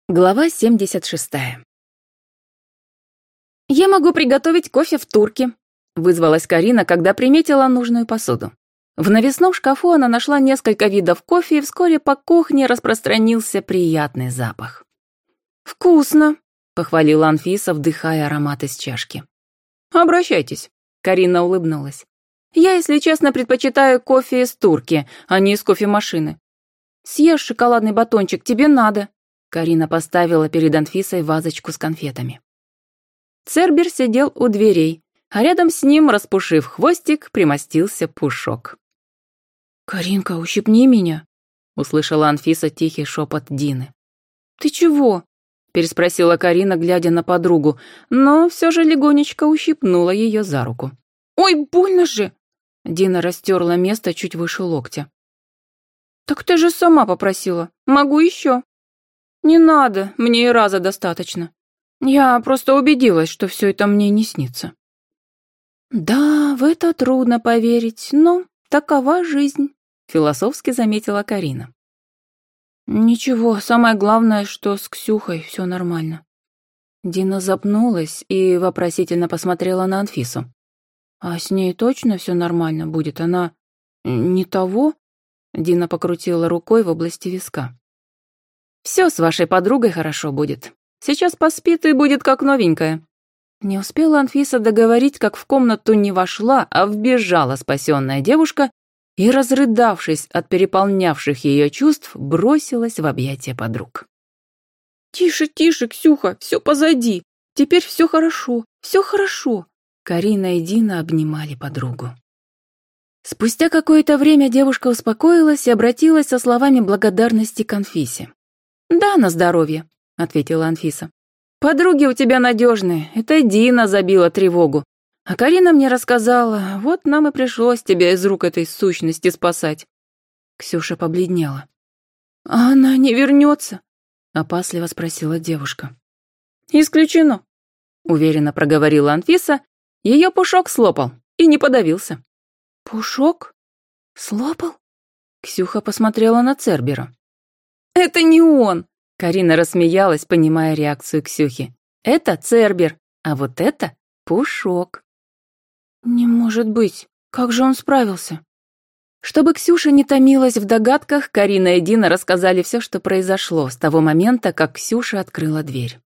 Глава 76. «Я могу приготовить кофе в турке», — вызвалась Карина, когда приметила нужную посуду. В навесном шкафу она нашла несколько видов кофе, и вскоре по кухне распространился приятный запах. «Вкусно», — похвалила Анфиса, вдыхая аромат из чашки. «Обращайтесь», — Карина улыбнулась. «Я, если честно, предпочитаю кофе из турки, а не из кофемашины. Съешь шоколадный батончик, тебе надо». Карина поставила перед Анфисой вазочку с конфетами. Цербер сидел у дверей, а рядом с ним, распушив хвостик, примостился Пушок. «Каринка, ущипни меня», — услышала Анфиса тихий шепот Дины. «Ты чего?» — переспросила Карина, глядя на подругу, но все же легонечко ущипнула ее за руку. «Ой, больно же!» — Дина растерла место чуть выше локтя. «Так ты же сама попросила. Могу еще». «Не надо, мне и раза достаточно. Я просто убедилась, что все это мне не снится». «Да, в это трудно поверить, но такова жизнь», — философски заметила Карина. «Ничего, самое главное, что с Ксюхой все нормально». Дина запнулась и вопросительно посмотрела на Анфису. «А с ней точно все нормально будет? Она не того?» Дина покрутила рукой в области виска. «Все с вашей подругой хорошо будет. Сейчас поспит и будет как новенькая». Не успела Анфиса договорить, как в комнату не вошла, а вбежала спасенная девушка и, разрыдавшись от переполнявших ее чувств, бросилась в объятия подруг. «Тише, тише, Ксюха, все позади. Теперь все хорошо, все хорошо». Карина и Дина обнимали подругу. Спустя какое-то время девушка успокоилась и обратилась со словами благодарности к Анфисе. «Да, на здоровье», — ответила Анфиса. «Подруги у тебя надежные, это Дина забила тревогу. А Карина мне рассказала, вот нам и пришлось тебя из рук этой сущности спасать». Ксюша побледнела. «А она не вернется?» — опасливо спросила девушка. «Исключено», — уверенно проговорила Анфиса. Ее Пушок слопал и не подавился. «Пушок? Слопал?» Ксюха посмотрела на Цербера. «Это не он!» Карина рассмеялась, понимая реакцию Ксюхи. «Это Цербер, а вот это Пушок». «Не может быть! Как же он справился?» Чтобы Ксюша не томилась в догадках, Карина и Дина рассказали все, что произошло с того момента, как Ксюша открыла дверь.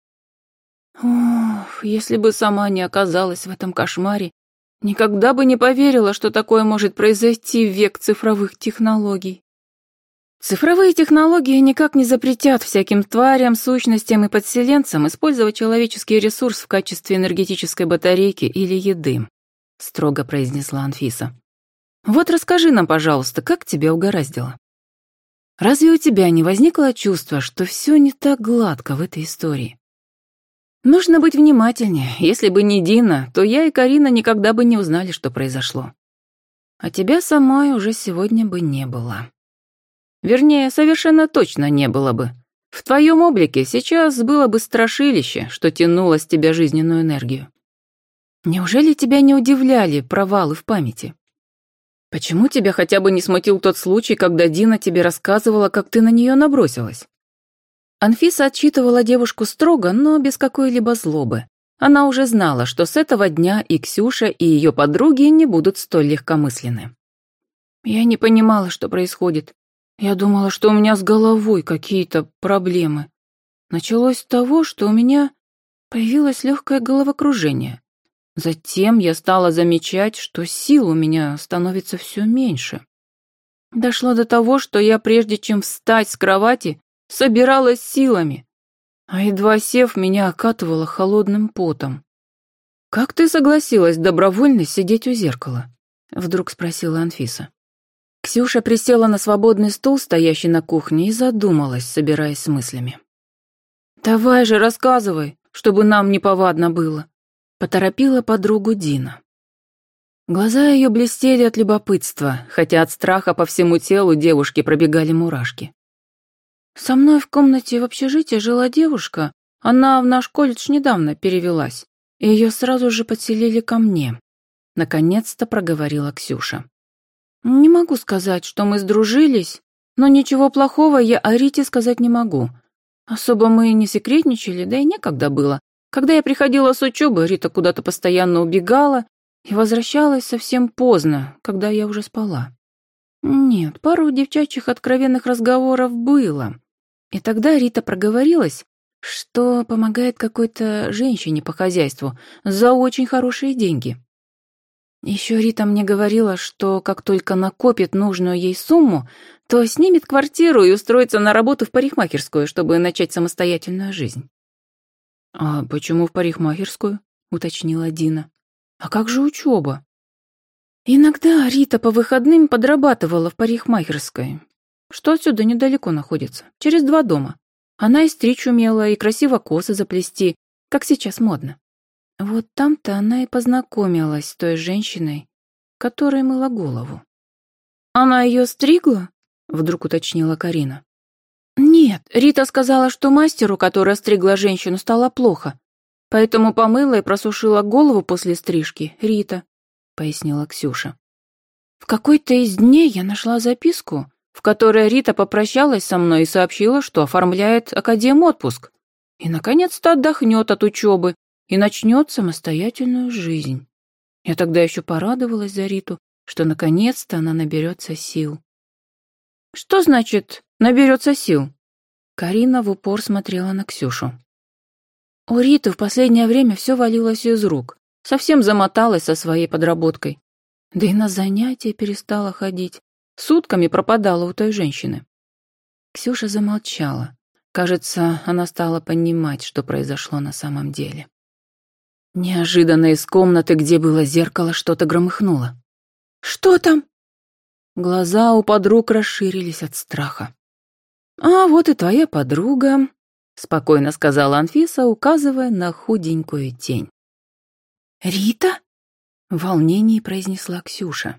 «Ох, если бы сама не оказалась в этом кошмаре, никогда бы не поверила, что такое может произойти в век цифровых технологий». Цифровые технологии никак не запретят всяким тварям, сущностям и подселенцам использовать человеческий ресурс в качестве энергетической батарейки или еды, строго произнесла Анфиса. Вот расскажи нам, пожалуйста, как тебя угораздило? Разве у тебя не возникло чувство, что все не так гладко в этой истории? Нужно быть внимательнее. Если бы не Дина, то я и Карина никогда бы не узнали, что произошло. А тебя самой уже сегодня бы не было. Вернее, совершенно точно не было бы. В твоем облике сейчас было бы страшилище, что тянуло с тебя жизненную энергию. Неужели тебя не удивляли провалы в памяти? Почему тебя хотя бы не смутил тот случай, когда Дина тебе рассказывала, как ты на нее набросилась? Анфиса отчитывала девушку строго, но без какой-либо злобы. Она уже знала, что с этого дня и Ксюша, и ее подруги не будут столь легкомысленны. Я не понимала, что происходит. Я думала, что у меня с головой какие-то проблемы. Началось с того, что у меня появилось легкое головокружение. Затем я стала замечать, что сил у меня становится все меньше. Дошло до того, что я, прежде чем встать с кровати, собиралась силами, а едва сев, меня окатывало холодным потом. «Как ты согласилась добровольно сидеть у зеркала?» — вдруг спросила Анфиса. Ксюша присела на свободный стул, стоящий на кухне, и задумалась, собираясь с мыслями. «Давай же, рассказывай, чтобы нам неповадно было», — поторопила подругу Дина. Глаза ее блестели от любопытства, хотя от страха по всему телу девушки пробегали мурашки. «Со мной в комнате в общежитии жила девушка, она в наш колледж недавно перевелась, и ее сразу же подселили ко мне», — наконец-то проговорила Ксюша. «Не могу сказать, что мы сдружились, но ничего плохого я о Рите сказать не могу. Особо мы не секретничали, да и некогда было. Когда я приходила с учебы, Рита куда-то постоянно убегала и возвращалась совсем поздно, когда я уже спала. Нет, пару девчачьих откровенных разговоров было. И тогда Рита проговорилась, что помогает какой-то женщине по хозяйству за очень хорошие деньги. Еще Рита мне говорила, что как только накопит нужную ей сумму, то снимет квартиру и устроится на работу в парикмахерскую, чтобы начать самостоятельную жизнь. «А почему в парикмахерскую?» — уточнила Дина. «А как же учеба?» Иногда Рита по выходным подрабатывала в парикмахерской, что отсюда недалеко находится, через 2 дома. Она и стричь умела, и красиво косы заплести, как сейчас модно. Вот там-то она и познакомилась с той женщиной, которой мыла голову. «Она ее стригла?» — вдруг уточнила Карина. «Нет, Рита сказала, что мастеру, которая стригла женщину, стало плохо, поэтому помыла и просушила голову после стрижки Рита», — пояснила Ксюша. «В какой-то из дней я нашла записку, в которой Рита попрощалась со мной и сообщила, что оформляет академ-отпуск и, наконец-то, отдохнет от учебы и начнет самостоятельную жизнь. Я тогда еще порадовалась за Риту, что, наконец-то, она наберется сил». «Что значит «наберется сил»?» Карина в упор смотрела на Ксюшу. У Риты в последнее время все валилось из рук, совсем замоталась со своей подработкой. Да и на занятия перестала ходить, сутками пропадала у той женщины. Ксюша замолчала. Кажется, она стала понимать, что произошло на самом деле. Неожиданно из комнаты, где было зеркало, что-то громыхнуло. «Что там?» Глаза у подруг расширились от страха. «А вот и твоя подруга», — спокойно сказала Анфиса, указывая на худенькую тень. «Рита?» — в волнении произнесла Ксюша.